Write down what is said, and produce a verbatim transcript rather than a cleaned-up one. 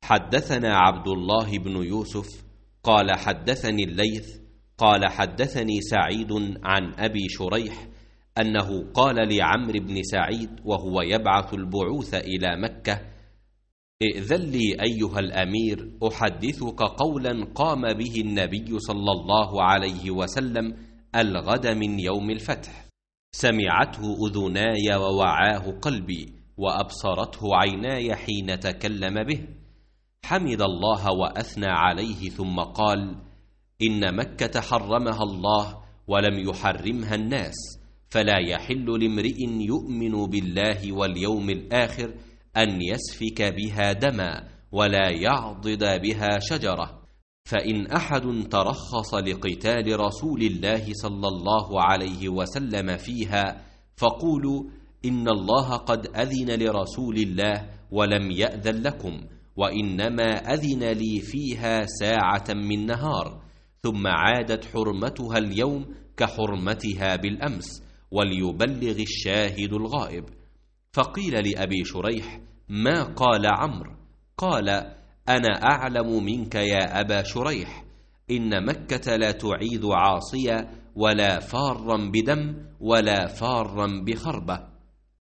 حدثنا عبد الله بن يوسف قال حدثني الليث قال حدثني سعيد عن أبي شريح أنه قال لعمرو بن سعيد وهو يبعث البعوث إلى مكة: ائذن لي أيها الأمير أحدثك قولا قام به النبي صلى الله عليه وسلم الغد من يوم الفتح، سمعته أذناي ووعاه قلبي وأبصرته عيناي حين تكلم به. حمد الله وأثنى عليه ثم قال: إن مكة حرمها الله ولم يحرمها الناس، فلا يحل لامرئ يؤمن بالله واليوم الآخر أن يسفك بها دما ولا يعضد بها شجرة. فإن أحد ترخص لقتال رسول الله صلى الله عليه وسلم فيها فقولوا إن الله قد أذن لرسول الله ولم يأذن لكم، وإنما أذن لي فيها ساعة من نهار، ثم عادت حرمتها اليوم كحرمتها بالأمس، وليبلغ الشاهد الغائب. فقيل لأبي شريح: ما قال عمرو؟ قال: أنا أعلم منك يا أبا شريح، إن مكة لا تعيد عاصية ولا فارا بدم ولا فارا بخربة.